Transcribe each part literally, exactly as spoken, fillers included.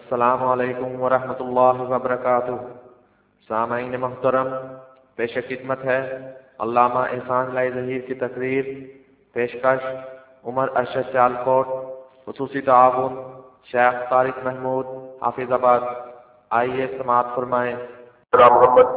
السلام علیکم ورحمۃ اللہ وبرکاتہ۔ سامعین محترم، پیش خدمت ہے علامہ احسان لائی ظہیر کی تقریر۔ پیشکش عمر ارشد سیالکوٹ، خصوصی تعاون شیخ طارق محمود حافظ آباد۔ آئیے سماعت فرمائیں۔ محمد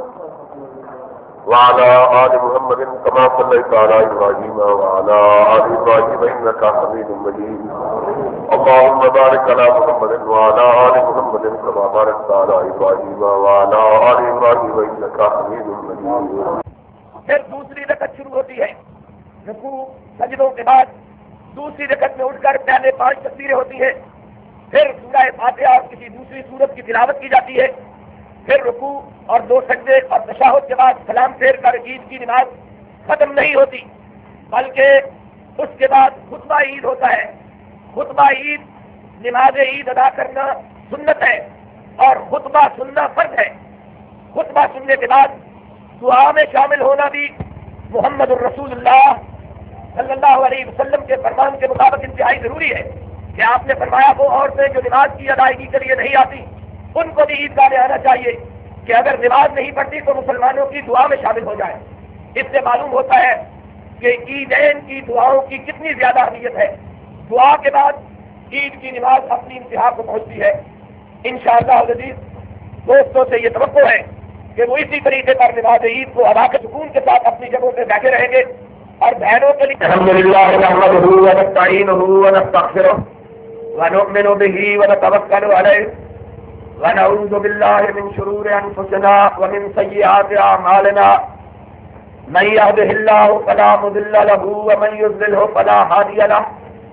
وعلى آل محمد كما صليت على إبراهيم وعلى آل إبراهيم إنك حميد مجيد. اللهم بارك على محمد وعلى آل محمد كما باركت على إبراهيم وعلى آل إبراهيم إنك حميد مجيد. پھر دوسری رکعت شروع ہوتی ہے، رکوع سجدوں کے بعد دوسری رکعت میں اٹھ کر پہلے پانچ تکبیریں ہوتی ہیں، پھر سورہ فاتحہ اور کسی دوسری سورت کی تلاوت کی جاتی ہے، پھر رکوع اور دو سجدے اور تشہد کے بعد سلام پھیر کر عید کی نماز ختم نہیں ہوتی، بلکہ اس کے بعد خطبہ عید ہوتا ہے۔ خطبہ عید نماز عید ادا کرنا سنت ہے اور خطبہ سننا فرض ہے۔ خطبہ سننے کے بعد دعا میں شامل ہونا بھی محمد الرسول اللہ صلی اللہ علیہ وسلم کے فرمان کے مطابق انتہائی ضروری ہے کہ آپ نے فرمایا وہ عورتیں جو نماز کی ادائیگی کے لیے نہیں آتی ان کو بھی عیدگاہ میں آنا چاہیے کہ اگر نماز نہیں پڑھتی تو مسلمانوں کی دعا میں شامل ہو جائے۔ اس سے معلوم ہوتا ہے کہ عیدین کی دعاؤں کی کتنی زیادہ اہمیت ہے۔ دعا کے بعد عید کی نماز اپنی انتہا کو پہنچتی ہے۔ انشاءاللہ العزیز دوستوں سے یہ توقع ہے کہ وہ اسی طریقے پر نماز عید کو ادا کے سکون کے ساتھ اپنی جگہوں پہ بیٹھے رہیں گے اور بہنوں کے لیے الحمدللہ نحمدہ ونستعینہ ونستغفرہ ونؤمن بہ ونتوکل علیہ ونعوذ باللہ من شرور انفسنا ومن سیئات اعمالنا من يهده الله فلا مضل له ومن يضلل فلا هادي له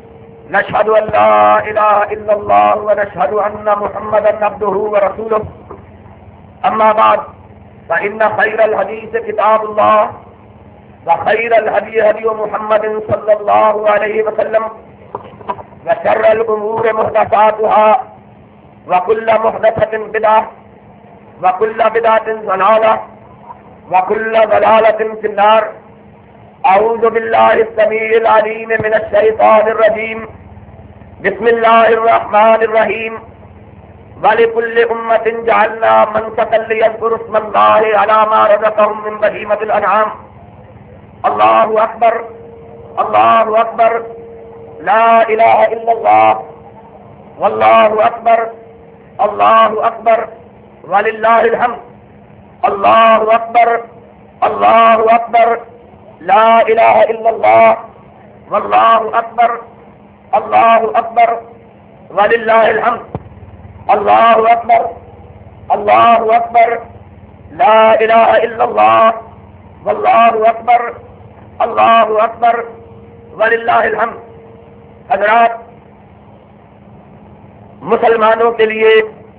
نشهد ان لا اله الا الله ونشهد ان محمدا عبده ورسوله اما بعد فان خير الحديث كتاب الله وخير الهدي هدي محمد صلى الله عليه وسلم وشر الامور محدثاتها وكل محدثة بدعة وكل بدعة ضلالة وكل ضلالة في النار. أعوذ بالله السميع العليم من الشيطان الرجيم. بسم الله الرحمن الرحيم. ولكل أمة جعلنا منسكا ليذكروا اسم الله على ما رزقهم من بهيمة الأنعام. الله أكبر الله أكبر لا إله إلا الله والله أكبر الله أكبر ولله الحمد. الله أكبر الله أكبر لا إله إلا الله والله أكبر الله أكبر ولله الحمد. الله أكبر الله أكبر لا إله إلا الله والله أكبر الله أكبر ولله الحمد. حضرات، مسلمانوں کے لیے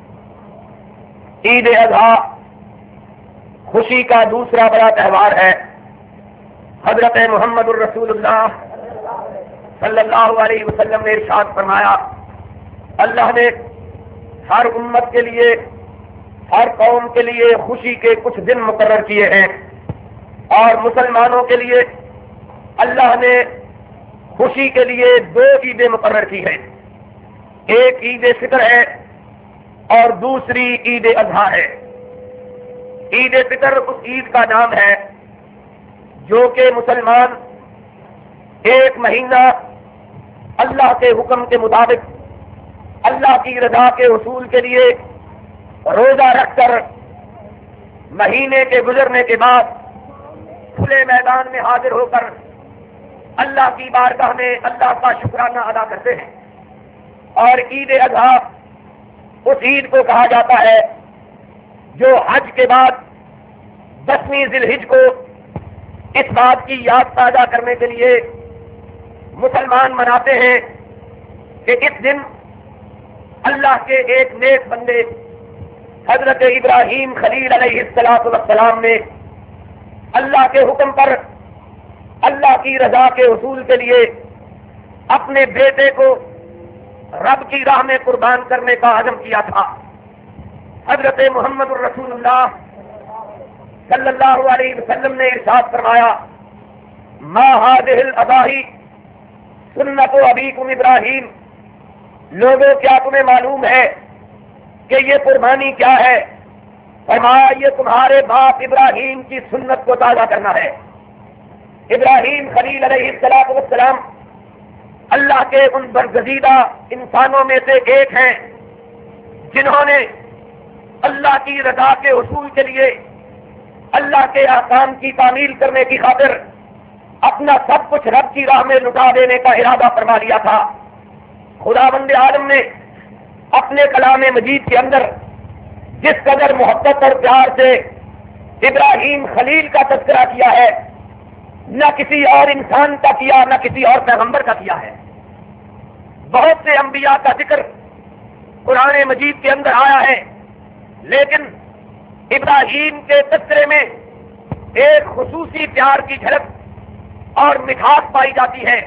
عید اضحیٰ خوشی کا دوسرا بڑا تہوار ہے۔ حضرت محمد الرسول اللہ صلی اللہ علیہ وسلم نے ارشاد فرمایا، اللہ نے ہر امت کے لیے، ہر قوم کے لیے خوشی کے کچھ دن مقرر کیے ہیں، اور مسلمانوں کے لیے اللہ نے خوشی کے لیے دو عیدیں مقرر کی ہیں۔ ایک عید فطر ہے اور دوسری عید اضحیٰ ہے۔ عید فطر اس عید کا نام ہے جو کہ مسلمان ایک مہینہ اللہ کے حکم کے مطابق اللہ کی رضا کے حصول کے لیے روزہ رکھ کر مہینے کے گزرنے کے بعد کھلے میدان میں حاضر ہو کر اللہ کی بارگاہ میں اللہ کا شکرانہ ادا کرتے ہیں۔ اور عید اضحیٰ اس عید کو کہا جاتا ہے جو حج کے بعد دسویں ذی الحج کو اس بات کی یاد تازہ کرنے کے لیے مسلمان مناتے ہیں کہ اس دن اللہ کے ایک نیک بندے حضرت ابراہیم خلیل علیہ الصلوۃ والسلام نے اللہ کے حکم پر اللہ کی رضا کے حصول کے لیے اپنے بیٹے کو رب کی راہ میں قربان کرنے کا عزم کیا تھا۔ حضرت محمد الرسول اللہ صلی اللہ علیہ وسلم نے ارشاد فرمایا، ما هذه الاضاحی سنت ابیکم ابراہیم، لوگوں کیا تمہیں معلوم ہے کہ یہ قربانی کیا ہے؟ فرمایا یہ تمہارے باپ ابراہیم کی سنت کو تازہ کرنا ہے۔ ابراہیم خلیل علیہ السلام والسلام اللہ کے ان برگزیدہ انسانوں میں سے ایک ہیں جنہوں نے اللہ کی رضا کے حصول کے لیے اللہ کے احکام کی تعمیل کرنے کی خاطر اپنا سب کچھ رب کی راہ میں لٹا دینے کا ارادہ فرما لیا تھا۔ خداوند عالم نے اپنے کلام مجید کے اندر جس قدر محبت اور پیار سے ابراہیم خلیل کا تذکرہ کیا ہے، نہ کسی اور انسان کا کیا، نہ کسی اور پیغمبر کا کیا ہے۔ بہت سے انبیاء کا ذکر قرآن مجید کے اندر آیا ہے، لیکن ابراہیم کے تذکرے میں ایک خصوصی پیار کی جھلک اور مٹھاس پائی جاتی ہے۔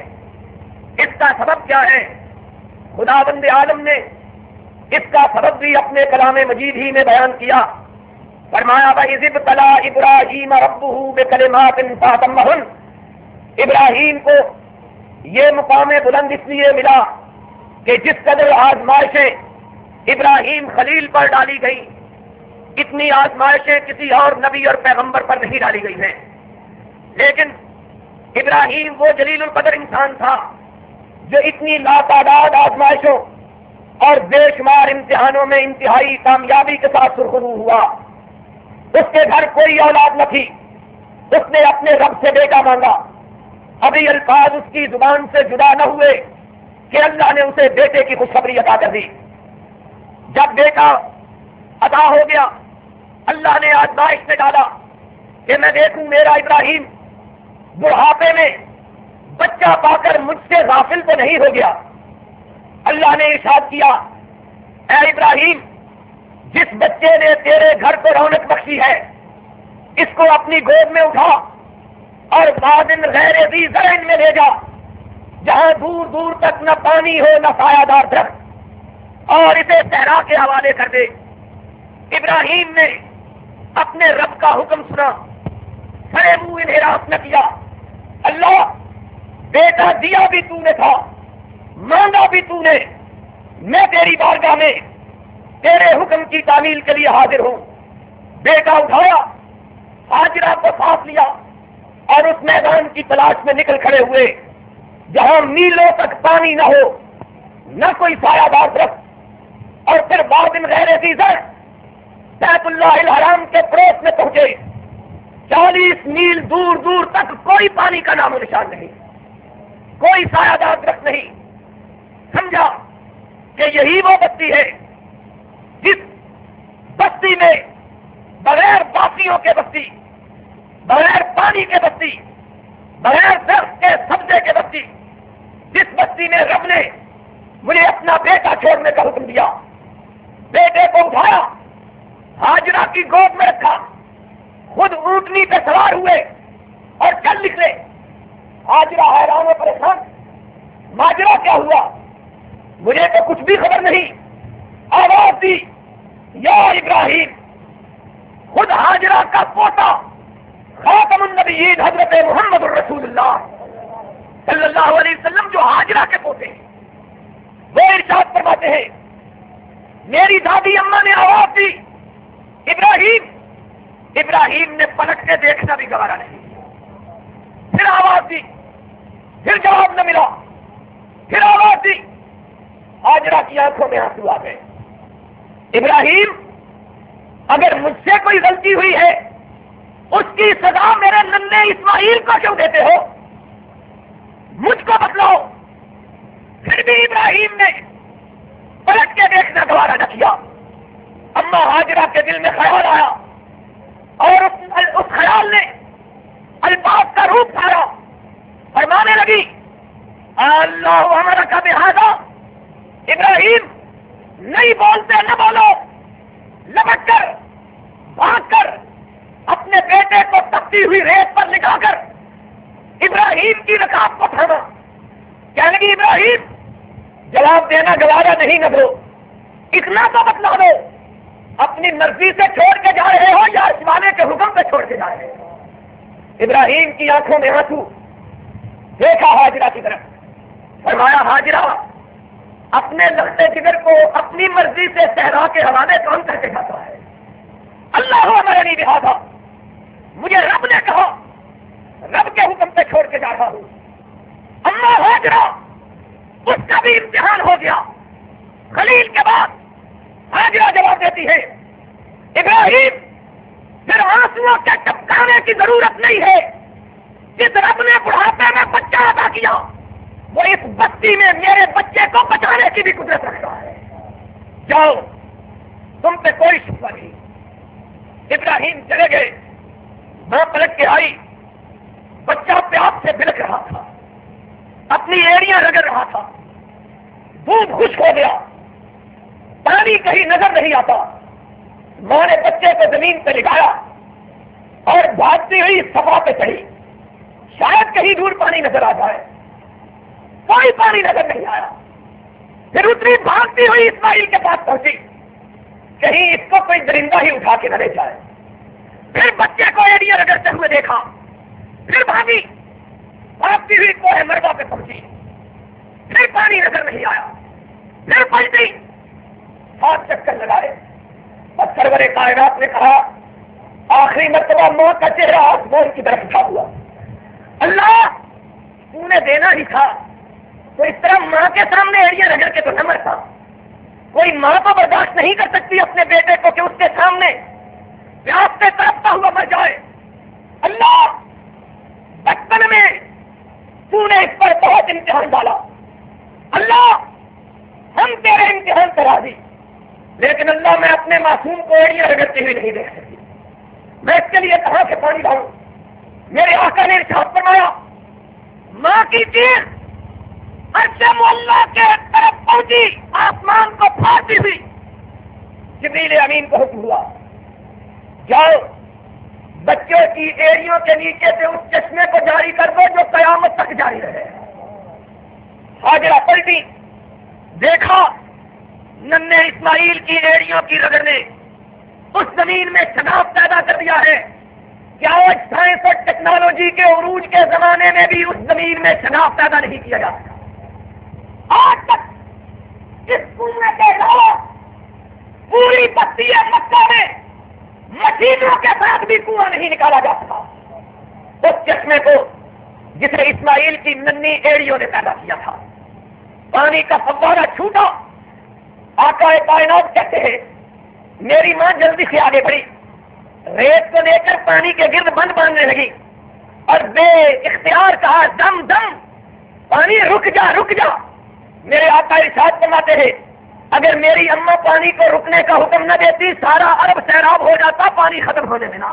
اس کا سبب کیا ہے؟ خداوند عالم نے اس کا سبب بھی اپنے کلام مجید ہی میں بیان کیا۔ فرمایا وَإِذِ ابْتَلَىٰ إِبْرَاهِيمَ رَبُّهُ بِكَلِمَاتٍ فَأَتَمَّهُنَّ، ابراہیم کو یہ مقام بلند اس لیے ملا کہ جس قدر آزمائشیں ابراہیم خلیل پر ڈالی گئی، اتنی آزمائشیں کسی اور نبی اور پیغمبر پر نہیں ڈالی گئی ہیں۔ لیکن ابراہیم وہ جلیل القدر انسان تھا جو اتنی لاتعداد آزمائشوں اور بے شمار امتحانوں میں انتہائی کامیابی کے ساتھ سرخرو ہوا۔ اس کے گھر کوئی اولاد نہ تھی، اس نے اپنے رب سے بیٹا مانگا۔ ابھی الفاظ اس کی زبان سے جدا نہ ہوئے کہ اللہ نے اسے بیٹے کی خوشخبری عطا کر دی۔ جب بیٹا عطا ہو گیا، اللہ نے آزمائش میں ڈالا کہ میں دیکھوں میرا ابراہیم بڑھاپے میں بچہ پا کر مجھ سے غافل تو نہیں ہو گیا۔ اللہ نے ارشاد کیا، اے ابراہیم، جس بچے نے تیرے گھر کو رونق بخشی ہے، اس کو اپنی گود میں اٹھا اور وادٍ غیر ذی زرع میں لے جا، جہاں دور دور تک نہ پانی ہو نہ سایہ دار درخت، اور اسے صحرا کے حوالے کر دے۔ ابراہیم نے اپنے رب کا حکم سنا، سرے منہ انحراف نہ کیا۔ اللہ، بیٹا دیا بھی تو نے تھا، مانگا بھی تو نے، میں تیری بارگاہ میں تیرے حکم کی تعمیل کے لیے حاضر ہوں۔ بیٹا اٹھایا، ہاجرہ کو ساتھ لیا اور اس میدان کی تلاش میں نکل کھڑے ہوئے جہاں میلوں تک پانی نہ ہو، نہ کوئی سایہ دار درخت، اور پھر وادٍ غیر ذی زرع بیت اللہ الحرام کے پڑوس میں پہنچے۔ چالیس میل دور دور تک کوئی پانی کا نام و نشان نہیں، کوئی سایہ دار درخت نہیں۔ سمجھا کہ یہی وہ بستی ہے جس بستی میں بغیر باسیوں کے بستی، بغیر پانی کے بستی، بغیر درخت کے سبزے کے بستی، جس بستی میں رب نے مجھے اپنا بیٹا چھوڑنے کا حکم دیا۔ بیٹے کو اٹھایا، ہاجرہ کی گود میں رکھا، خود اونٹنی پہ سوار ہوئے اور چل نکلے۔ ہاجرہ حیران و پریشان، ماجرا کیا ہوا؟ مجھے تو کچھ بھی خبر نہیں۔ آواز دی، یا ابراہیم۔ خود ہاجرہ کا پوتا خاتم النبیین حضرت محمد الرسول اللہ صلی اللہ علیہ وسلم جو ہاجرہ کے پوتے ہیں، وہ ارشاد فرماتے ہیں، میری دادی اماں نے آواز دی، ابراہیم۔ ابراہیم نے پلٹ کے دیکھنا بھی گوارا نہیں۔ پھر آواز دی، پھر جواب نہ ملا، پھر آواز دی۔ ہاجرہ کی آنکھوں میں آنسو آ گئے۔ ابراہیم، اگر مجھ سے کوئی غلطی ہوئی ہے، اس کی سزا میرے ننھے اسماعیل کو کیوں دیتے ہو؟ مجھ کو بتلاؤ۔ پھر بھی ابراہیم نے پلٹ کے دیکھنا گوارا نہ کیا۔ اما ہاجرہ کے دل میں خیال آیا اور اس, اس خیال نے الفاظ کا روپ دھارا، فرمانے لگی، اللہ ہمارا کا بہذا، ابراہیم نہیں بولتے نہ بولو، لپٹ کر بھاگ کر اپنے بیٹے کو تپتی ہوئی ریت پر لٹا کر ابراہیم کی رکاب کو تھاما۔ کہنے لگی، ابراہیم جواب دینا گوارا نہیں نہ دو، اتنا تو بتلا دو، اپنی مرضی سے چھوڑ کے جا رہے ہو یا اس والے کے حکم پہ چھوڑ کے جا رہے ہو؟ ابراہیم کی آنکھوں میں آنسو، دیکھا ہاجرہ کی طرف، فرمایا، ہاجرہ اپنے لگتے جگر کو اپنی مرضی سے صحرا کے حوالے کون کر کے جاتا ہے؟ اللہ ہمارے نہیں لہٰذا مجھے رب نے کہا، رب کے حکم پہ چھوڑ کے جا رہا ہوں۔ اما ہاجرہ، اس کا بھی امتحان ہو گیا۔ خلیل کے بعد ہاجرہ جواب دیتی ہے، ابراہیم پھر آنسوؤں کے ٹپکانے کی ضرورت نہیں ہے۔ جس رب نے بڑھاپے میں بچہ عطا کیا وہ اس بستی میں میرے بچے کو بچانے کی بھی قدرت رکھتا ہے۔ جاؤ، تم پہ کوئی شکوہ نہیں۔ ابراہیم چلے گئے، ماں پلٹ کے آئی، بچہ پیاس سے بلک رہا تھا، اپنی ایڑیاں رگڑ رہا تھا، دودھ خشک ہو گیا، پانی کہیں نظر نہیں آتا۔ ماں نے بچے کو زمین پہ لگایا اور بھاگتی ہوئی صفا پہ چڑھی، شاید کہیں دور پانی نظر آ جائے، کوئی پانی نظر نہیں آیا۔ پھر اتنی بھاگتی ہوئی اسماعیل کے پاس پہنچی، کہیں اس کو کوئی درندہ ہی اٹھا کے نہ لے جائے۔ پھر بچے کو ایڑیاں رگڑتے ہوئے دیکھا، پھر بھاگی، بھاگتی ہوئی کوہ مروا پہ پہنچی، پھر پانی نظر نہیں آیا، پھر پلٹی، سات چکر لگائے اور سرور کائنات نے کہا، آخری مرتبہ ماں کا چہرہ آسمان کی طرف اٹھا ہوا، اللہ تو نے دینا ہی تھا تو اس طرح ماں کے سامنے ایڑیاں رگڑ کے تو نہ مرتا۔ کوئی ماں تو برداشت نہیں کر سکتی اپنے بیٹے کو کہ اس کے سامنے پیاس سے تڑپتا ہوا مر جائے۔ اللہ بچپن میں تو نے اس پر بہت امتحان ڈالا، اللہ ہم تیرے امتحان سے راضی، لیکن اللہ میں اپنے معصوم کو ایڑیاں رگڑتے ہوئے نہیں دیکھ سکتی، میں اس کے لیے کہاں سے پانی لاؤں؟ میرے آقا نے ارشاد فرمایا، ماں کی چیخ عرش معلا کے طرف پہنچی، آسمان کو پھاڑتی ہوئی۔ جبریل امین کو حکم ہوا، جاؤ بچوں کی ایڑیوں کے نیچے سے اس چشمے کو جاری کر دو جو قیامت تک جاری رہے۔ ہاجرہ پلٹی، دیکھا ننھے اسماعیل کی ایڑیوں کی رگڑ نے اس زمین میں شگاف پیدا کر دیا ہے۔ کیا آج سائنس اور ٹیکنالوجی کے عروج کے زمانے میں بھی اس زمین میں شگاف پیدا نہیں کیا جا سکا؟ آج تک اس کنویں کے علاوہ پوری بستی مکہ میں مشینوں کے ساتھ بھی کنواں نہیں نکالا جا سکا۔ اس چشمے کو جسے اسماعیل کی ننھی ایڑیوں نے پیدا کیا تھا، پانی کا فوارہ چھوٹا، آقا کائنات کہتے ہیں میری ماں جلدی سے آگے بڑھی، ریت کو لے کر پانی کے گرد بند باندھنے لگی اور بے اختیار کہا، دم دم پانی رک جا رک جا۔ میرے آقا ارشاد فرماتے ہیں اگر میری اماں پانی کو رکنے کا حکم نہ دیتی سارا عرب سیراب ہو جاتا، پانی ختم ہونے میں نہ۔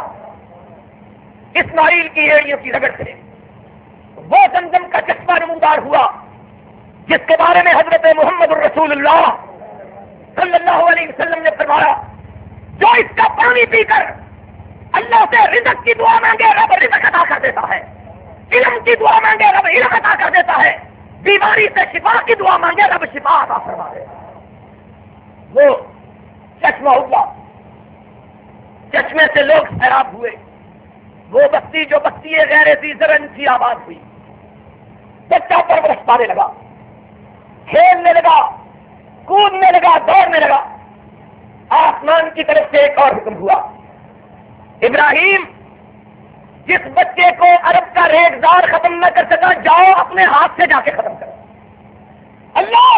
اسماعیل کی ایڑیوں کی رگڑ سے وہ زمزم کا چشمہ نمودار ہوا جس کے بارے میں حضرت محمد الرسول اللہ صلی اللہ علیہ وسلم نے فرمایا، جو اس کا پانی پی کر اللہ سے رزق کی دعا مانگے رب رزق عطا کر دیتا ہے، علم کی دعا مانگے رب علم عطا کر دیتا ہے، بیماری سے شفا کی دعا مانگے رب شفا عطا فرما دیتا ہے۔ وہ چشمہ ہوا، چشمے سے لوگ سیراب ہوئے، وہ بستی جو بستی غیر ذی زرن سی آباد ہوئی، بچہ پرورش پانے لگا، کھیلنے لگا، کودنے لگا، دوڑنے لگا۔ آسمان کی طرف سے ایک اور حکم ہوا، ابراہیم جس بچے کو عرب کا ریگزار ختم نہ کر سکا جاؤ اپنے ہاتھ سے جا کے ختم کرو۔ اللہ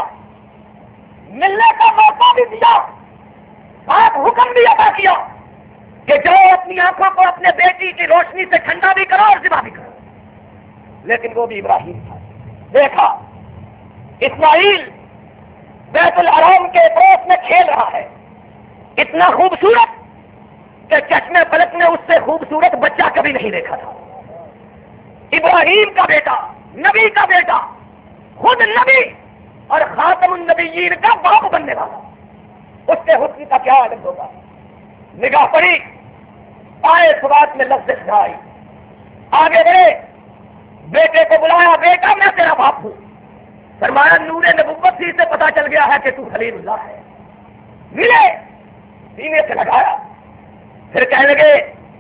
ملنے کا موقع بھی دیا، آپ حکم بھی ادا کیا کہ جاؤ اپنی آنکھوں کو اپنے بیٹی کی روشنی سے ٹھنڈا بھی کرو اور ذبح بھی کرو، لیکن وہ بھی ابراہیم تھا۔ دیکھا اسماعیل بیت الحرام کے پڑوس میں کھیل رہا ہے، اتنا خوبصورت کہ چشمے فلک نے اس سے خوبصورت بچہ کبھی نہیں دیکھا تھا۔ ابراہیم کا بیٹا، نبی کا بیٹا، خود نبی اور خاتم النبیین کا باپ بننے والا، اس سے حسن کا کیا عالم ہوگا؟ نگاہ پڑی، آئے سوات میں لفظ کھائی، آگے بڑھے، بیٹے کو بلایا، بیٹا میں تیرا باپ ہوں۔ فرمایا نور نبوت ہی سے پتا چل گیا ہے کہ تو خلیل اللہ ہے۔ ملے، سینے سے لگایا، پھر کہنے لگے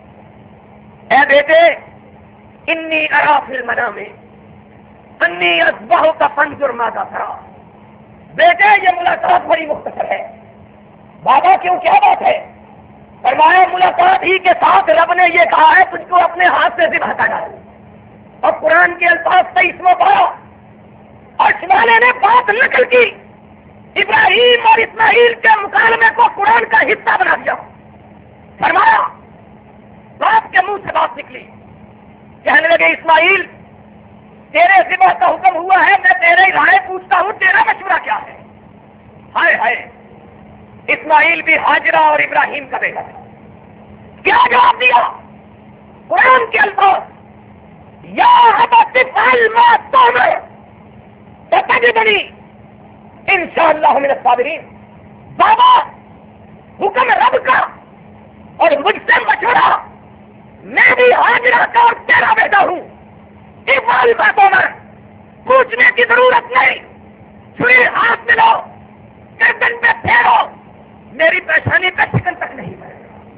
اے بیٹے انی ارا فی المنام انی اذبحک فانظر ماذا تری، بیٹے یہ ملاقات بڑی مختصر ہے. بابا کیوں کیا بات ہے؟ فرمایا ملاقات ہی کے ساتھ رب نے یہ کہا ہے تجھ کو اپنے ہاتھ سے ذبح کر ڈال. اور قرآن کے الفاظ تیئیس میں پڑھا اور والے نے بات نقل کی. ابراہیم اور اسماعیل کے مکالمے کو قرآن کا حصہ بنا دیا. فرمایا باپ کے منہ سے بات نکلی. کہنے لگے اسماعیل تیرے ذبح کا حکم ہوا ہے, میں تیرے رائے پوچھتا ہوں, تیرا مشورہ کیا ہے؟ ہائے ہائے, اسماعیل بھی ہاجرہ اور ابراہیم کا بیٹا تھا. کیا جواب دیا؟ قرآن کے الفاظ یا ابت افعل ما تؤمر ستجدنی انشاءاللہ من الصابرین. بابا حکم رب کا اور مجھ سے مشورہ, میں بھی ہاجرہ کا اور تیرا بیٹا ہوں. افعل ما تؤمر, پوچھنے کی ضرورت نہیں. چھری ہاتھ میں لو, گردن پہ پھیرو, میری پیشانی پہ چکن تک نہیں ہے.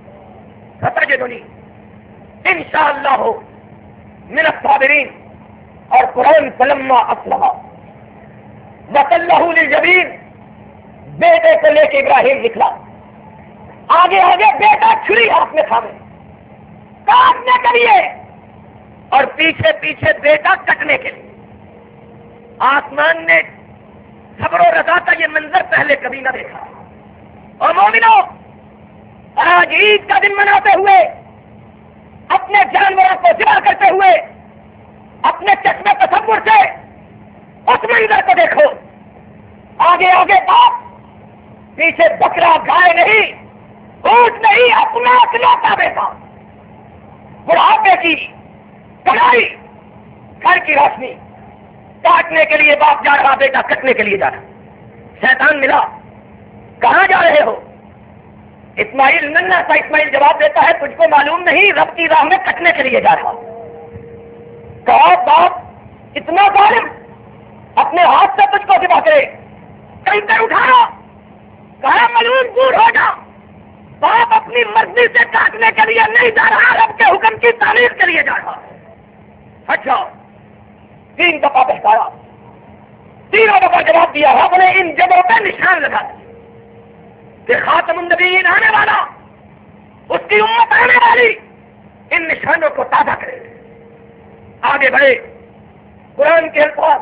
ستجدنی انشاءاللہ من الصابرین. اور قرآن فلما اسلم وتلہ للجبین, بیٹے کو لے کے ابراہیم نکلا. آگے آگے بیٹا چھری ہاتھ میں تھامے کاٹنے کے لیے, اور پیچھے پیچھے بیٹا کٹنے کے لیے. آسمان نے صبر و رضا کا یہ منظر پہلے کبھی نہ دیکھا. اور مومنوں, آج عید کا دن مناتے ہوئے, اپنے جانوروں کو ذبح کرتے ہوئے, اپنے چشمے تصور سے اس منظر کو دیکھو. آگے آگے باپ, پیچھے بکرا گائے نہیں, اونٹ نہیں, اپنا اکلوتا بیٹا. بڑھاپے کی کڑائی, گھر کی روشنی, کاٹنے کے لیے باپ جا رہا, بیٹا کٹنے کے لیے جا رہا. شیطان ملا, کہاں جا رہے ہو؟ اسماعیل ننھا سا اسماعیل جواب دیتا ہے تجھ کو معلوم نہیں, رب کی راہ میں کٹنے کے لیے جا رہا. کہا باپ اتنا ظالم, اپنے ہاتھ سے تجھ کو ذبح کرے, کہیں کر اٹھانا. کہا ملعون دور ہو جا. باپ اپنی مرضی سے کاٹنے کے لیے نہیں جا رہا, رب کے حکم کی تعمیر کے لیے جا رہا. اچھا, تین دفعہ بہتایا, تینوں دفعہ جواب دیا. رب نے ان جگہوں پہ نشان لگا دیا کہ خاتم النبیین آنے والا, اس کی امت آنے والی, ان نشانوں کو تازہ کرے. آگے بڑھے, قرآن کے الفاظ,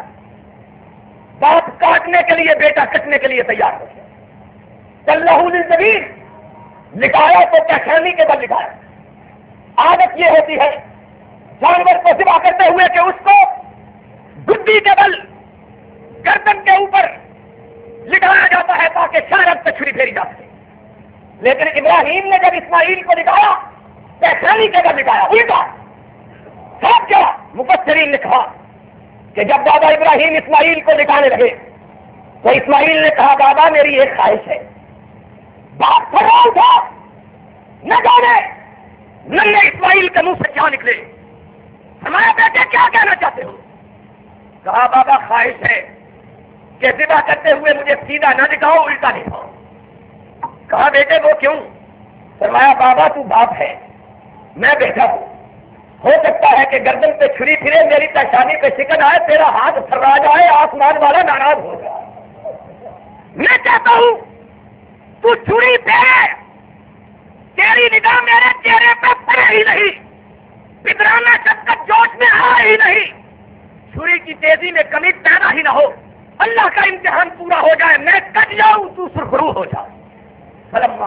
باپ کاٹنے کے لیے, بیٹا کٹنے کے لیے تیار ہو گیا. تلہ للجبین لکھایا تو پیشانی کے بل لکھایا. عادت یہ ہوتی ہے جانور کو ذبح کرتے ہوئے کہ اس کو گدی کے بل, گردن کے اوپر لٹایا جاتا ہے تاکہ شارب پہ چھری پھیری جا سکے. لیکن ابراہیم نے جب اسماعیل کو لٹایا, پیشانی کے بل لٹایا, الٹا. سب کیا مفسرین نے کہا کہ جب بابا ابراہیم اسماعیل کو لٹانے لگے تو اسماعیل نے کہا بابا میری ایک خواہش ہے. باپ فرمان تھا, نہ جانے ننھے اسماعیل کے منہ سے کیا نکلے. ہمارے بیٹے کیا کہنا چاہتے ہو؟ کہا بابا خواہش ہے کہ ذبح کرتے ہوئے مجھے سیدھا نہ دکھاؤ, الٹا دکھاؤ. کہا بیٹے وہ کیوں؟ فرمایا بابا تو باپ ہے, میں بیٹا ہوں, ہو سکتا ہے کہ گردن پہ چھری پھرے, میری پیشانی پہ شکن آئے, تیرا ہاتھ تھرا جائے, آسمان والا ناراض ہو جائے. میں چاہتا ہوں تو چھری پھیرے, تیری نگاہ میرے چہرے پہ پڑے ہی نہیں, پدرانا شفقت جوش میں آ ہی نہیں, چھری کی تیزی میں کمی پیدا ہی نہ ہو, اللہ کا امتحان پورا ہو جائے, میں کٹ جاؤں تو سرخرو ہو جائے. فلما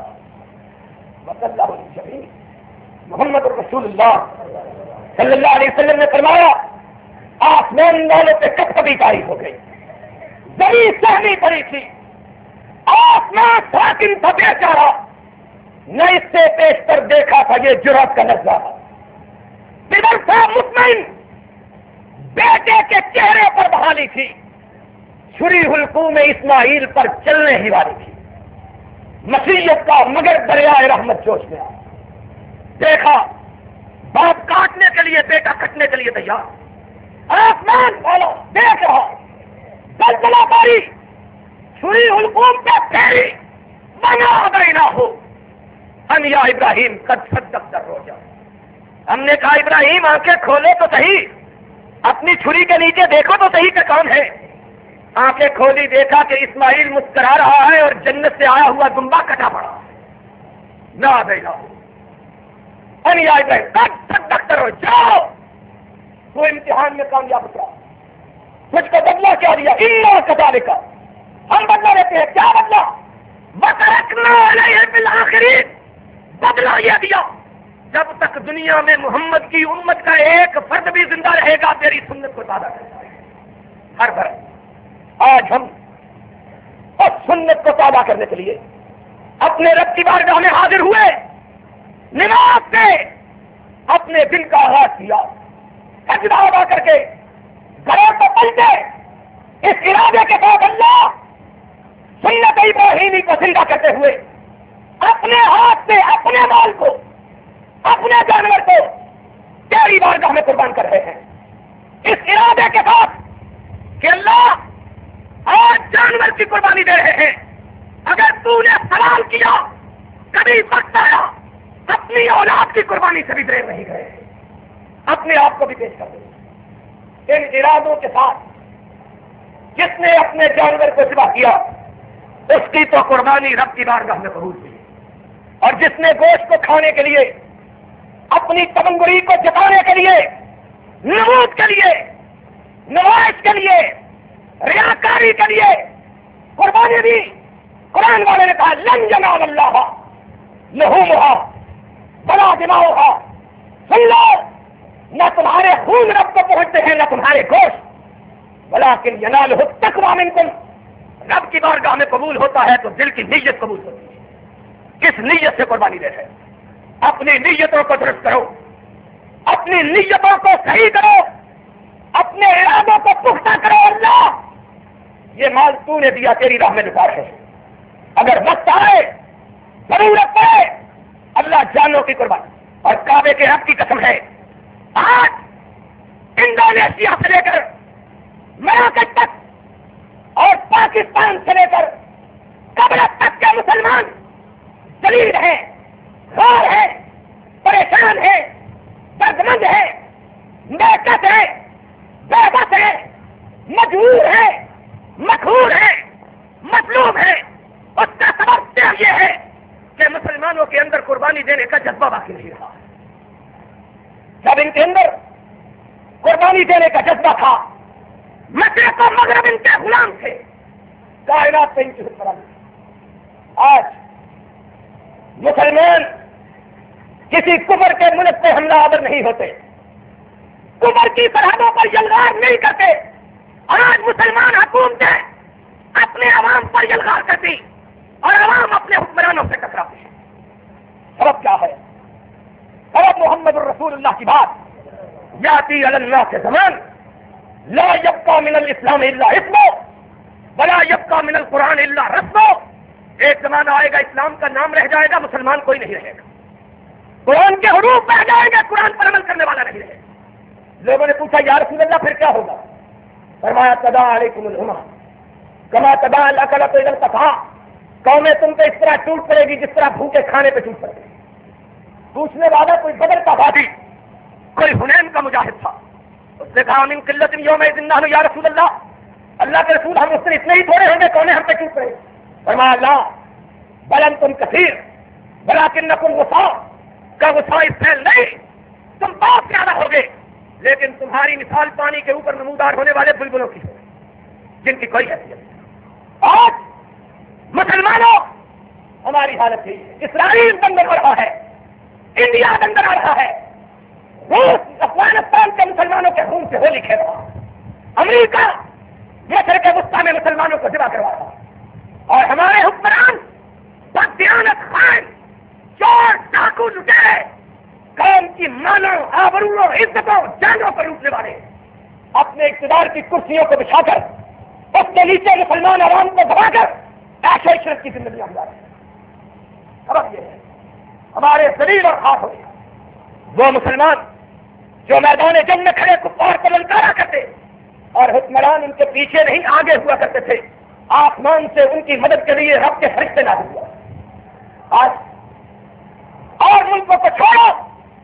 اسلم وتلہ للجبین, محمد رسول اللہ صلی اللہ علیہ وسلم نے فرمایا آسمان والوں پہ کب کبھی تاریخ ہو گئی, زمین سہمی پڑی تھی, آسمان ساکن تھا بیچارہ, نہ اس سے پیش کر دیکھا تھا یہ جرات کا نظارہ. بدر تھا مطمئن, بیٹے کے چہرے پر بحالی تھی, چھری حلقوم اسماعیل پر چلنے ہی والی تھی. مسیحیت کا مگر دریائے رحمت جوش میں دیکھا, باپ کاٹنے کے لیے, بیٹا کٹنے کے لیے تیار. آسمان والا دیکھ رہا, زلزلہ باری, چھری حلقوم پہ پھیری, بنا گئی نہ ہو ان یا ابراہیم قد صدق در روجا. ہم نے کہا ابراہیم آنکھیں کھولے تو صحیح, اپنی چھری کے نیچے دیکھو تو صحیح کہ کون ہے. آنکھیں کھولی دیکھا کہ اسماعیل مسکرا رہا ہے اور جنت سے آیا ہوا دمبا کٹا پڑا نہ دینا نہیں آئے گئے ڈاکٹر ہو جاؤ تو امتحان میں کامیاب اترا کچھ کا بدلا کیا دیا اللہ کٹانے کا ہم بدلا لیتے ہیں کیا بدلا وترکنا علیہ بالآخرین بدلا یہ دیا جب تک دنیا میں محمد کی امت کا ایک فرد بھی زندہ رہے گا تیری سنت کو تازہ کرتا ہے ہر بھر آج ہم اس سنت کو تازہ کرنے کے لیے اپنے رب کی بارگاہ میں حاضر ہوئے نماز سے اپنے دل کا آغاز کیا سجدہ ادا کر کے گھروں کو پلٹے اس ارادے کے ساتھ اللہ سنت ابراہیمی کو زندہ کرتے ہوئے اپنے ہاتھ سے اپنے مال کو اپنے جانور کو تیری بارگاہ میں قربان کر رہے ہیں اس ارادے کے ساتھ کہ اللہ آج جانور کی قربانی دے رہے ہیں اگر تو نے سوال کیا کبھی وقت آیا اپنی اولاد کی قربانی سے بھی دیر نہیں گئے اپنے آپ کو بھی پیش کر دیں ان ارادوں کے ساتھ جس نے اپنے جانور کو ذبح کیا اس کی تو قربانی رب کی بارگاہ میں قبول ہوئی اور جس نے گوشت کو کھانے کے لیے اپنی تمنگری کو جتانے کے لیے نمود کے لیے نمائش کے لیے ریاکاری کے لیے قربانی دی قرآن والے نے کہا لن ینال اللہ لحومها ولا دماؤها سن لو نہ تمہارے خون رب کو پہنچتے ہیں نہ تمہارے گوشت ولکن ینالہ التقوی منکم رب کی بارگاہ میں قبول ہوتا ہے تو دل کی نیت قبول ہوتی ہے کس نیت سے قربانی دے ہے اپنی نیتوں کو درست کرو اپنی نیتوں کو صحیح کرو اپنے ارادوں کو پختہ کرو اللہ یہ مال تو نے دیا تیری راہ میں لٹا رہے ہیں اگر وقت آئے ضرورت پڑے اللہ جانوں کی قربانی اور کعبے کے رب کی قسم ہے آج انڈونیشیا سے لے کر مراکش تک اور پاکستان سے لے کر قبر تک کے مسلمان ذلیل ہیں خوار ہیں پریشان ہیں دردمند ہیں بےکس ہیں بے بس ہیں مجبور ہیں مقہور ہیں مطلوب ہیں اس کا سبب یہ ہے کہ مسلمانوں کے اندر قربانی دینے کا جذبہ باقی نہیں رہا جب ان کے اندر قربانی دینے کا جذبہ تھا مشرق و مغرب ان کے غلام تھے کائنات پہ ان کی حکمرانی آج مسلمان کسی کفر کے ملک پہ حملہ آور نہیں ہوتے کفر کی سرحدوں پر یلغار نہیں کرتے آج مسلمان حکومتیں اپنے عوام پر یلغار کرتی اور عوام اپنے حکمرانوں سے ٹکراتے ہیں سبب کیا ہے سبب محمد الرسول اللہ کی بات یاتی علی الناس کے زمان لا یبقى من الاسلام الا اسمه ولا یبقى من القرآن الا رسمه ایک زمانہ آئے گا اسلام کا نام رہ جائے گا مسلمان کوئی نہیں رہے گا قرآن کے حروف رہ جائیں گے قرآن پر عمل کرنے والا نہیں رہے گا لوگوں نے پوچھا یا رسول اللہ پھر کیا ہوگا فرمایا تدا علیکم الامم کما تدا الاکلۃ اذا التقى قومیں تم پہ اس طرح ٹوٹ پڑے گی جس طرح بھوکے کھانے پہ ٹوٹ پڑے گی پوچھنے والا کوئی بدر کا غازی کوئی حنین کا مجاہد تھا اس نے کہا من قلت یومئذ نحن یا رسول اللہ اللہ کے رسول ہم اس سے اتنے ہی تھوڑے ہوں گے کونے ہم پہ ٹوٹ پڑے فرمایا اللہ بل انتم کثیر ولکنکم غثاء کا غصہ اس پھیل نہیں تم بہت زیادہ ہوگے لیکن تمہاری مثال پانی کے اوپر نمودار ہونے والے بلبلوں کی ہوگی جن کی کوئی حیثیت نہیں آج مسلمانوں ہماری حالت ہے اسرائیل دنگل ہو رہا ہے انڈیا دنگل ہو رہا ہے روس افغانستان کے مسلمانوں کے خون سے ہولی کھیل رہا امریکہ مشرق وسطی میں مسلمانوں کو ذبح کروا رہا اور ہمارے حکمران بددیانت خان چور ڈاکو لٹیرے قوم کی مانوں آبروؤں عزتوں جانوں پر لوٹنے والے اپنے اقتدار کی کرسیوں کو بچھا کر اس کے نیچے مسلمان عوام کو دبا کر ایسے عشرت کی زندگی ہم جا رہے ہیں سبب یہ ہے ہمارے ذلیل اور خاص ہوئے وہ مسلمان جو میدان جنگ میں کھڑے کفار کو للکارا کرتے اور حکمران ان کے پیچھے نہیں آگے ہوا کرتے تھے آسمان سے ان کی مدد کے لیے رب کے فرشتے نازل ہوا آج اور ملکوں کو چھوڑو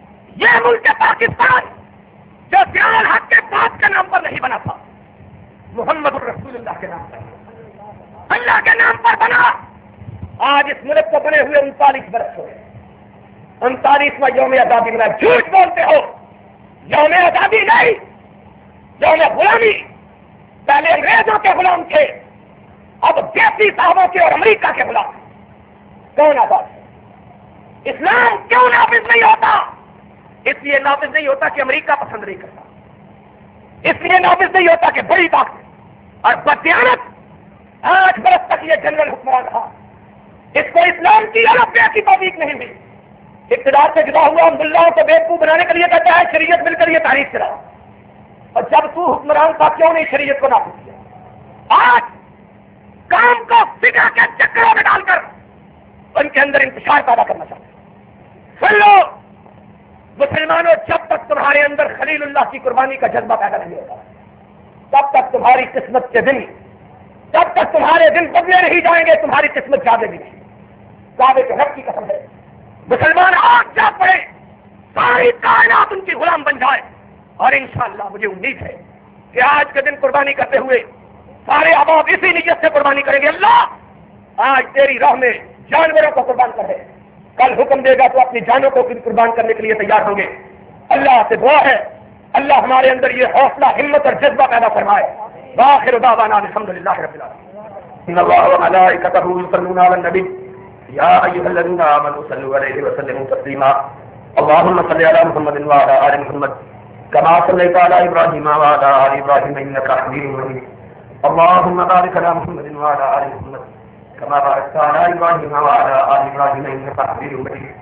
یہ ملک پاکستان جو دیار حق کے بات کے نام پر نہیں بنا تھا محمد الرسول اللہ کے نام پر، اللہ کے نام پر بنا۔ آج اس ملک کو بنے ہوئے انتالیس برس ہو گئے، انتالیسواں یوم آزادی بنا۔ جھوٹ بولتے ہو، یوم آزادی نہیں، یوم غلامی۔ پہلے انگریزوں کے غلام تھے، اب دیسی صاحبوں کے اور امریکہ کے غلام۔ کون آزاد ہے؟ اسلام کیوں نافذ نہیں ہوتا؟ اس لیے نافذ نہیں ہوتا کہ امریکہ پسند نہیں کرتا، اس لیے نافذ نہیں ہوتا کہ بڑی طاقت اور بدیانت آٹھ برس تک یہ جنرل حکمران رہا، اس کو اسلام کی الگ روپیہ کی توفیق نہیں ہوئی، اقتدار سے جدا ہوا، ملاؤں کو بیوقوف بنانے کے لیے کہتا ہے شریعت مل کر یہ تاریخ چلاؤ، اور جب تو حکمران تھا کیوں نہیں شریعت کو نافذ کیا؟ آج کام کو فکر کے چکروں میں ڈال کر ان کے اندر انتشار پیدا کرنا چاہتے ہیں۔ سن لو مسلمانوں، جب تک تمہارے اندر خلیل اللہ کی قربانی کا جذبہ پیدا نہیں ہوگا، تب تک تمہاری قسمت کے دن، تب تک تمہارے دن بدلے نہیں جائیں گے، تمہاری قسمت جاگے گی نہیں۔ کعبے کے رب کی قسم ہے، مسلمان آج جاگ پڑے، ساری کائنات ان کی غلام بن جائے، اور انشاءاللہ مجھے امید ہے کہ آج کے دن قربانی کرتے ہوئے سارے احباب اسی نیت سے قربانی کریں گے۔ اللہ آج تیری راہ میں جانوروں کو قربان کر دے، کل حکم دے گا تو اپنی جانوں کو قربان کرنے کے لیے تیار ہوں گے۔ اللہ سے دعا ہے اللہ ہمارے اندر یہ حوصلہ، ہمت اور جذبہ پیدا فرمائے۔ وآخر دعوانا الحمدللہ رب العالمین۔ ان اللہ وملائکتہ یصلون علی النبی یا ایھا الذین آمنوا صلوا علیہ وسلموا تسلیما۔ اللهم صل علی محمد وعلی آل محمد كما صليت على ابراهيم وعلى آل ابراهيم انك حميد مجيد۔ اللهم بارك على محمد وعلى آل محمد كما باركت على ابراهيم وعلى آل ابراهيم انك حميد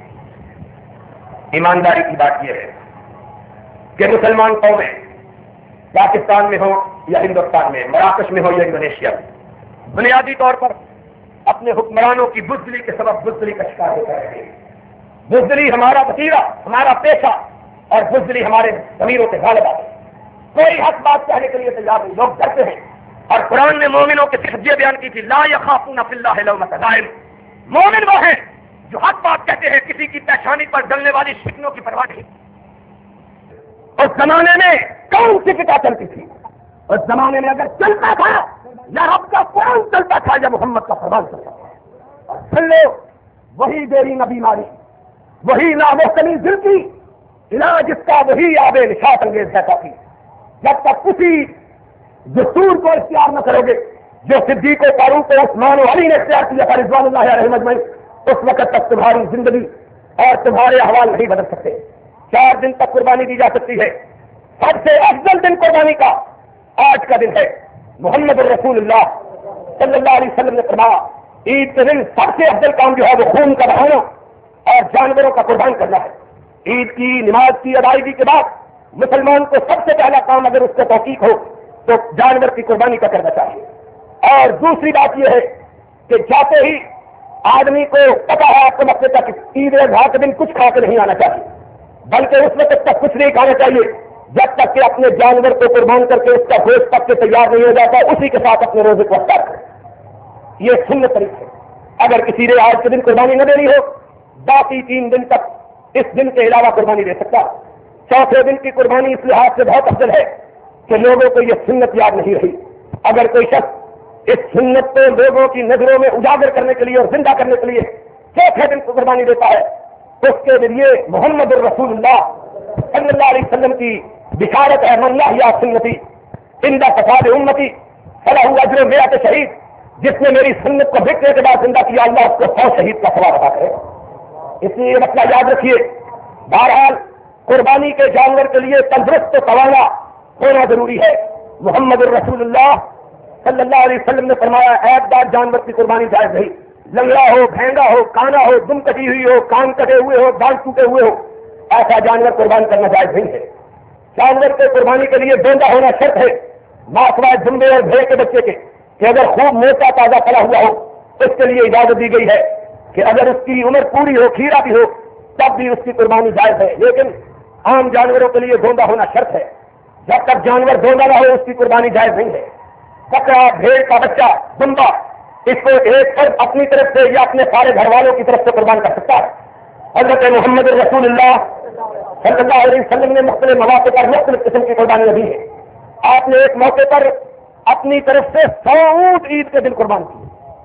مجيد۔ ایمانداری کی بات یہ ہے کہ مسلمان قومیں پاکستان میں ہو یا ہندوستان میں، مراکش میں ہو یا انڈونیشیا میں، بنیادی طور پر اپنے حکمرانوں کی بزدلی کے سبب بزدلی کا شکار ہوتا ہے۔ بزدلی ہمارا وسیلہ، ہمارا پیشہ، اور بزدلی ہمارے ضمیروں سے غالب آتے ہیں۔ کوئی حق بات کہنے کے لیے تیار نہیں، لوگ ڈرتے ہیں، اور قرآن نے مومنوں کے صرف یہ بیان کی تھی لا یخافون فی اللہ لومۃ لائم۔ مومن وہ ہیں جو حق بات کہتے ہیں، کسی کی پیشانی پر ڈلنے والی شکنوں کی پرواہ نہیں۔ اس زمانے میں کون سی فقہ چلتی تھی؟ اس زمانے میں اگر چلتا تھا یا رب کا قرآن چلتا تھا یا محمد کا فرمان چلتا تھا۔ اور سن لو، وہی دیرینہ بیماری، وہی نامحتمی دل کی علاج اس کا وہی آب نشاط انگیز ہے کافی۔ جب تک اسی دستور کو اختیار نہ کرو گے جو صدیق و فاروق و عثمان و علی نے اختیار کیا تھا رضوان اللہ علیہم اجمعین، اس وقت تک تمہاری زندگی اور تمہارے احوال نہیں بدل سکتے۔ چار دن تک قربانی دی جا سکتی ہے، سب سے افضل دن قربانی کا آج کا دن ہے۔ محمد الرسول اللہ صلی اللہ علیہ وسلم نے فرمایا عید کے دن سب سے افضل کام جو ہے وہ خون کا بہانا اور جانوروں کا قربان کرنا ہے۔ عید کی نماز کی ادائیگی کے بعد مسلمان کو سب سے پہلا کام اگر اس کو توفیق ہو تو جانور کی قربانی کا کرنا چاہیے۔ اور دوسری بات یہ ہے کہ جاتے ہی آدمی کو پتا ہے آپ کو وقت تک عید الاضحیٰ کے دن کچھ کھا کے نہیں آنا چاہیے، بلکہ اس وقت تک کچھ نہیں کھانا چاہیے جب تک کہ اپنے جانور کو قربان کر کے اس کا گوشت تک کے تیار نہیں ہو جاتا، اسی کے ساتھ اپنے روزے کو افطار کرے۔ یہ سنت طریقہ ہے۔ اگر کسی نے آج کے دن قربانی نہ دینی ہو، باقی تین دن تک اس دن کے علاوہ قربانی دے سکتا۔ چوتھے دن کی قربانی اس لحاظ سے بہت افضل ہے کہ لوگوں کو یہ سنت یاد نہیں رہی۔ اگر کوئی شخص اس سنت کو لوگوں کی نظروں میں اجاگر کرنے کے لیے اور زندہ کرنے کے لیے چوتھے دن کو قربانی دیتا ہے، اس کے ذریعے محمد الرسول اللہ صلی اللہ علیہ وسلم کی بشارت ہے من یحییٰ سنتی عند فساد امتی فلہ اجر مئۃ شہید۔ جس نے میری سنت کو بکنے کے بعد زندہ کیا، اللہ اس کو سو شہید کا ثواب عطا کرے۔ اس لیے یہ مسئلہ یاد رکھیے۔ بہرحال قربانی کے جانور کے لیے تندرست و توانا ہونا ضروری ہے۔ محمد الرسول اللہ صلی اللہ علیہ وسلم نے فرمایا عیب دار جانور کی قربانی جائز نہیں، لنگڑا ہو، بھینگا ہو، کانا ہو، دم کٹی ہوئی ہو، کان کٹے ہوئے ہو، دانت ٹوٹے ہوئے ہو، ایسا جانور قربان کرنا جائز نہیں ہے۔ جانور کے قربانی کے لیے ڈونڈا ہونا شرط ہے، ماسوائے دمبے اور بھیڑ کے بچے کے، کہ اگر خوب موٹا تازہ پلا ہوا ہو اس کے لیے اجازت دی گئی ہے کہ اگر اس کی عمر پوری ہو، کھیرا بھی ہو، تب بھی اس کی قربانی جائز ہے، لیکن عام جانوروں کے لیے ڈونڈا ہونا شرط ہے۔ جب تک جانور ڈونڈا نہ ہو اس کی قربانی جائز نہیں ہے۔ بکرا، بھیڑ کا بچہ، دمبا، اس کو ایک فرد اپنی طرف سے یا اپنے سارے گھر والوں کی طرف سے قربان کر سکتا ہے۔ حضرت محمد الرسول اللہ صلی اللہ علیہ وسلم نے مختلف مواقع پر مختلف قسم کی قربانیاں دی ہیں۔ آپ نے ایک موقع پر اپنی طرف سے سو اونٹ عید کے دن قربان کیے،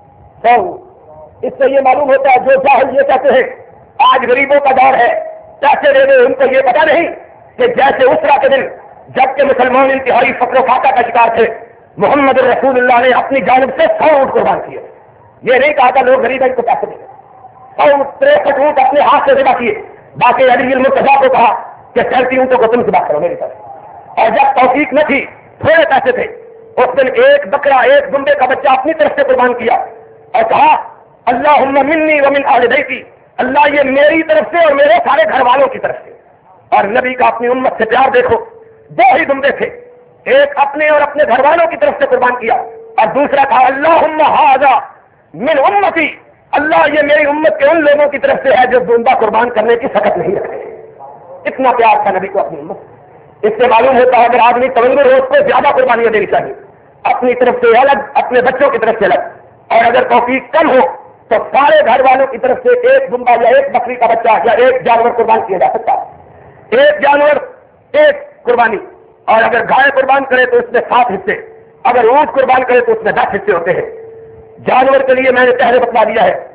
سو اونٹ۔ اس سے یہ معلوم ہوتا ہے جو جاہل یہ کہتے ہیں آج غریبوں کا دور ہے پیسے دے دے، ان کو یہ پتا نہیں کہ جیسے اسرا کے دن جبکہ مسلمان انتہائی فقر و فاقہ کا شکار تھے، محمد رسول اللہ نے اپنی جانب سے سو اونٹ قربان کیے۔ یہ نہیں کہا تھا لوگ غریب ہیں ان کو پیسے دیں، سو تریسٹھ اونٹ اپنے ہاتھ سے ذبح کیے۔ باقی علی المرتضیٰ کو کہا کہ سینتی اونٹوں کو تم ذبح کرو میری طرف، اور جب توفیق نہ تھی تھوڑے پیسے تھے، اس دن ایک بکرا ایک دمبے کا بچہ اپنی طرف سے قربان کیا اور کہا اللہم منی ومن اہل بیتی، اللہ یہ میری طرف سے اور میرے سارے گھر والوں کی طرف سے۔ اور نبی کا اپنی امت سے پیار دیکھو، دو ہی دمبے تھے، ایک اپنے اور اپنے گھر والوں کی طرف سے قربان کیا اور دوسرا کہا اللہم ھذا من امتی، اللہ یہ میری امت کے ان لوگوں کی طرف سے ہے جو دمبا قربان کرنے کی سخت نہیں رکھتے۔ اتنا پیار تھا نبی کو اپنی امت۔ اس سے معلوم ہوتا ہے اگر آدمی تونگر ہو اس کو زیادہ قربانیاں دینی چاہیے، اپنی طرف سے الگ، اپنے بچوں کی طرف سے الگ، اور اگر توفیق کم ہو تو سارے گھر والوں کی طرف سے ایک دمبا یا ایک بکری کا بچہ یا ایک جانور قربان کیا جا سکتا ہے، ایک جانور ایک قربانی۔ اور اگر گائے قربان کرے تو اس میں سات حصے، اگر اونٹ قربان کرے تو اس میں دس حصے ہوتے ہیں۔ جانور کے لیے میں نے پہلے بتلا دیا ہے۔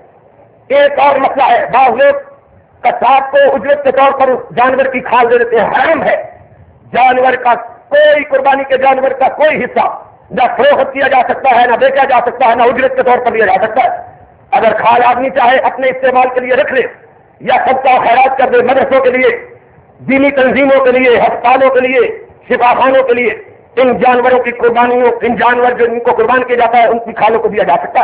ایک اور مسئلہ ہے، بعض لوگ کساب کو اجرت کے طور پر اس جانور کی کھال دے دیتے ہیں، حرام ہے۔ جانور کا کوئی قربانی کے جانور کا کوئی حصہ نہ فروخت کیا جا سکتا ہے، نہ بیچا جا سکتا ہے، نہ اجرت کے طور پر لیا جا سکتا ہے۔ اگر کھال آدمی چاہے اپنے استعمال کے لیے رکھ لے یا صدقہ و خیرات کر دے، مدرسوں کے لیے، دینی تنظیموں کے لیے، ہسپتالوں کے لیے، شفا خانوں کے لیے، ان جانوروں کی قربانیوں، ان جانور جو ان کو قربان کیا جاتا ہے ان کی کھالوں کو دیا جا سکتا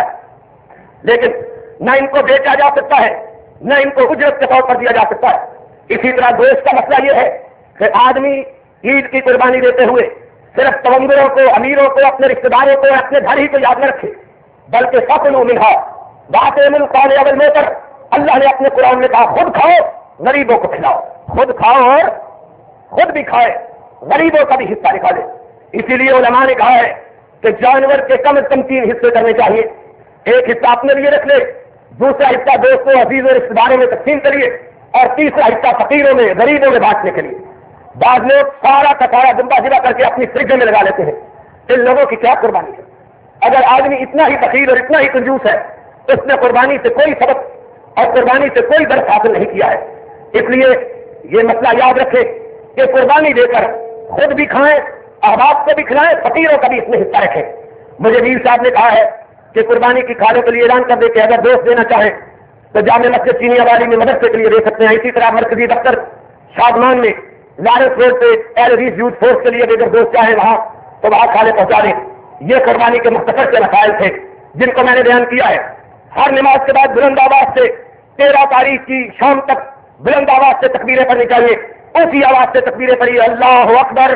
ہے، لیکن نہ ان کو بیچا جا سکتا ہے، نہ ان کو اجرت کے طور پر دیا جا سکتا ہے۔ اسی طرح گوشت کا مسئلہ یہ ہے کہ آدمی عید کی قربانی دیتے ہوئے صرف تونگروں کو، امیروں کو، اپنے رشتے داروں کو، اپنے گھر ہی کو یاد نہ رکھے، بلکہ فَكُلُوا مِنْهَا وَأَطْعِمُوا الْقَانِعَ وَالْمُعْتَرَ، اللہ نے اپنے قرآن میں کہا خود کھاؤ، غریبوں کو کھلاؤ، خود کھاؤ اور خود بھی کھائے، غریبوں کا بھی حصہ نکالے۔ اسی لیے علماء نے کہا ہے کہ جانور کے کم از کم تین حصے کرنے چاہیے، ایک حصہ اپنے لیے رکھ لے، دوسرا حصہ دوستوں، عزیزوں، رشتے داروں میں تقسیم کریے، اور تیسرا حصہ فقیروں میں، غریبوں میں بانٹنے کے لیے۔ بعض لوگ سارا کا سارا دمبا ذبح کر کے اپنی فریج میں لگا لیتے ہیں، ان لوگوں کی کیا قربانی ہے؟ اگر آدمی اتنا ہی فقیر اور اتنا ہی کنجوس ہے، اس نے قربانی سے کوئی سبق اور قربانی سے کوئی درس حاصل نہیں کیا ہے۔ اس لیے یہ مسئلہ یاد رکھے کہ قربانی دے کر خود بھی کھائیں، احباب کو بھی کھلائیں، فقیروں کا بھی اس میں حصہ رکھیں۔ مجھے ویر صاحب نے کہا ہے کہ قربانی کی کھالوں کے لیے اعلان کر دے کہ اگر دوست دینا چاہیں تو جامع مسجد چینی والی میں مدرسے کے لیے دے سکتے ہیں۔ اسی طرح مرکزی دفتر شادمان میں لارنس روڈ پہ ایل ریز یوتھ فورس کے لیے اگر دوست چاہیں وہاں تو وہاں کھالے پہنچا دیں۔ یہ قربانی کے مختصر سے مسائل تھے جن کو میں نے بیان کیا ہے۔ ہر نماز کے بعد بلند آواز سے تیرہ تاریخ کی شام تک بلند آواز سے تکبیریں پڑھنی چاہیے، اسی آواز سے تکبیریں پڑھیے، اللہ اکبر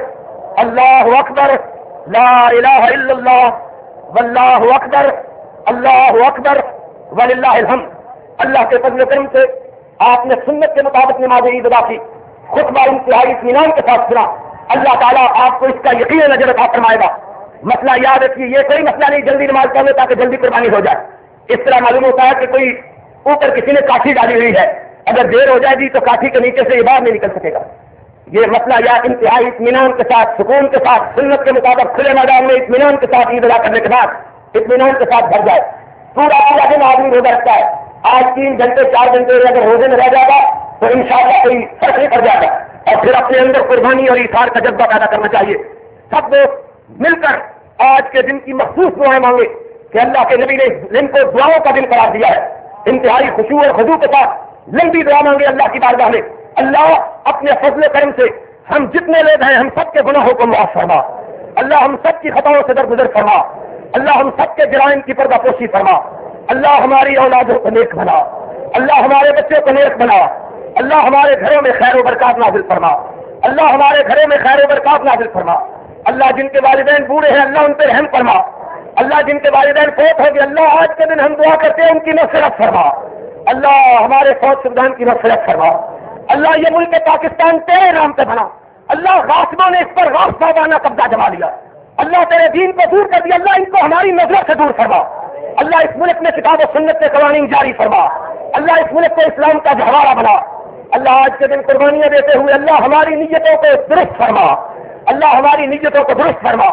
اللہ اکبر لا الہ الا اللہ واللہ اکبر اللہ اکبر وللہ الحمد۔ اللہ کے فضل و کرم سے آپ نے سنت کے مطابق نماز عید ادا کی، خطبہ انتہائی اطمینان کے ساتھ سنا، اللہ تعالیٰ آپ کو اس کا یقین نظر عطا فرمائے گا۔ مسئلہ یاد رکھیے، یہ کوئی مسئلہ نہیں جلدی نماز پڑھنے تاکہ جلدی قربانی ہو جائے۔ اس طرح معلوم ہوتا ہے کہ کوئی اوپر کسی نے کاٹھی ڈالی ہوئی ہے، اگر دیر ہو جائے گی تو کاٹھی کے نیچے سے یہ باہر نہیں نکل سکے گا۔ یہ مسئلہ یا انتہائی اطمینان کے ساتھ، سکون کے ساتھ، سنت کے مطابق کھلے میدان میں اطمینان کے ساتھ عید ادا کرنے کے بعد اطمینان کے ساتھ بھر جائے۔ پورا پورا دن آدمی روزہ رکھتا ہے، آج تین گھنٹے چار گھنٹے اگر روزے میں رہ جائے گا تو انشاءاللہ کوئی فرق نہیں پڑ جائے گا، اور پھر اپنے اندر قربانی اور ایثار کا جذبہ پیدا کرنا چاہیے۔ سب لوگ مل کر آج کے دن کی مخصوص دعائیں مانگے کہ اللہ کے نبی نے دن کو دعاؤں کا دن قرار دیا ہے، انتہائی خشوع اور خضوع کے ساتھ لمبی دعا مانگے اللہ کی بارگاہ میں، اللہ اپنے فضل و کرم سے ہم جتنے لوگ ہیں ہم سب کے گناہوں کو معاف فرما، اللہ ہم سب کی خطاؤں سے درگزر فرما، اللہ ہم سب کے جرائم کی پردہ پوشی فرما، اللہ ہماری اولادوں کو نیک بنا، اللہ ہمارے بچوں کو نیک بنا، اللہ ہمارے گھروں میں خیر و برکات نازل فرما، اللہ ہمارے گھروں میں خیر و برکات نازل فرما، اللہ جن کے والدین بوڑھے ہیں اللہ ان پہ رحم فرما، اللہ جن کے والدین فوت ہو گئے اللہ آج کے دن ہم دعا کرتے ہیں ان کی مغفرت فرما، اللہ ہمارے فوت شدگان کی مغفرت فرما، اللہ یہ ملک پاکستان تیرے نام پہ بنا، اللہ غاصبوں نے اس پر غاصبانہ قبضہ جما لیا، اللہ تیرے دین کو دور کر دیا، اللہ ان کو ہماری نظر سے دور فرما، اللہ اس ملک میں کتاب و سنت کے قوانین جاری فرما، اللہ اس ملک کو اسلام کا جہوارہ بنا، اللہ آج کے دن قربانیاں دیتے ہوئے اللہ ہماری نیتوں کو درست فرما، اللہ ہماری نیتوں کو درست فرما،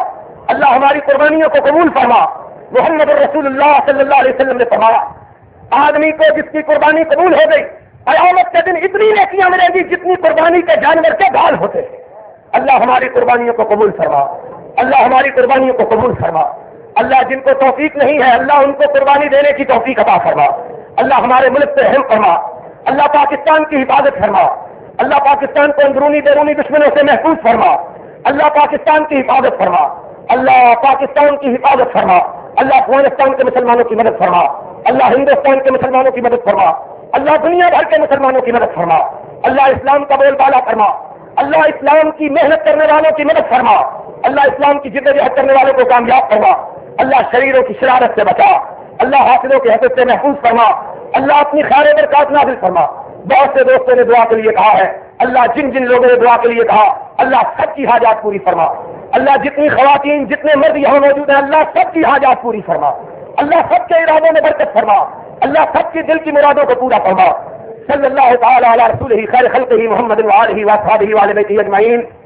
اللہ ہماری قربانیوں کو قبول فرما. محمد رسول اللہ صلی اللہ علیہ وسلم نے فرمایا آدمی کو جس کی قربانی قبول ہو گئی قیامت کے دن اتنی نیکیاں ملے گی جتنی قربانی کے جانور کے گال ہوتے ہیں. اللہ ہماری قربانیوں کو قبول فرما. اللہ ہماری قربانیوں کو قبول فرما. اللہ جن کو توفیق نہیں ہے اللہ ان کو قربانی دینے کی توفیق عطا فرما. اللہ ہمارے ملک سے رحم فرما. اللہ پاکستان کی حفاظت فرما. اللہ پاکستان کو اندرونی بیرونی دشمنوں سے محفوظ فرما. اللہ پاکستان کی حفاظت فرما. اللہ پاکستان کی حفاظت فرما. اللہ افغانستان کے مسلمانوں کی مدد فرما. اللہ ہندوستان کے مسلمانوں کی مدد فرما. اللہ دنیا بھر کے مسلمانوں کی مدد فرما. اللہ اسلام کا بول بالا فرما. اللہ اسلام کی محنت کرنے والوں کی مدد فرما. اللہ اسلام کی جدوجہد کرنے والوں کو کامیاب فرما. اللہ شریروں کی شرارت سے بچا. اللہ حاصلوں کے حسد سے محفوظ فرما. اللہ اپنی خیر برکات نازل فرما. بہت سے دوستوں نے دعا کے لیے کہا ہے اللہ جن جن لوگوں نے دعا کے لیے کہا اللہ سب کی حاجات پوری فرما. اللہ جتنی خواتین جتنے مرد یہاں موجود ہیں اللہ سب کی حاجات پوری فرما. اللہ سب کے ارادوں میں برکت فرما. اللہ سب کی دل کی مرادوں کو پورا فرما. صلی اللہ تعالی علی رسولہ خیر خلقہ محمد وآلہ وصحبہ وآل بیتہ اجمعین.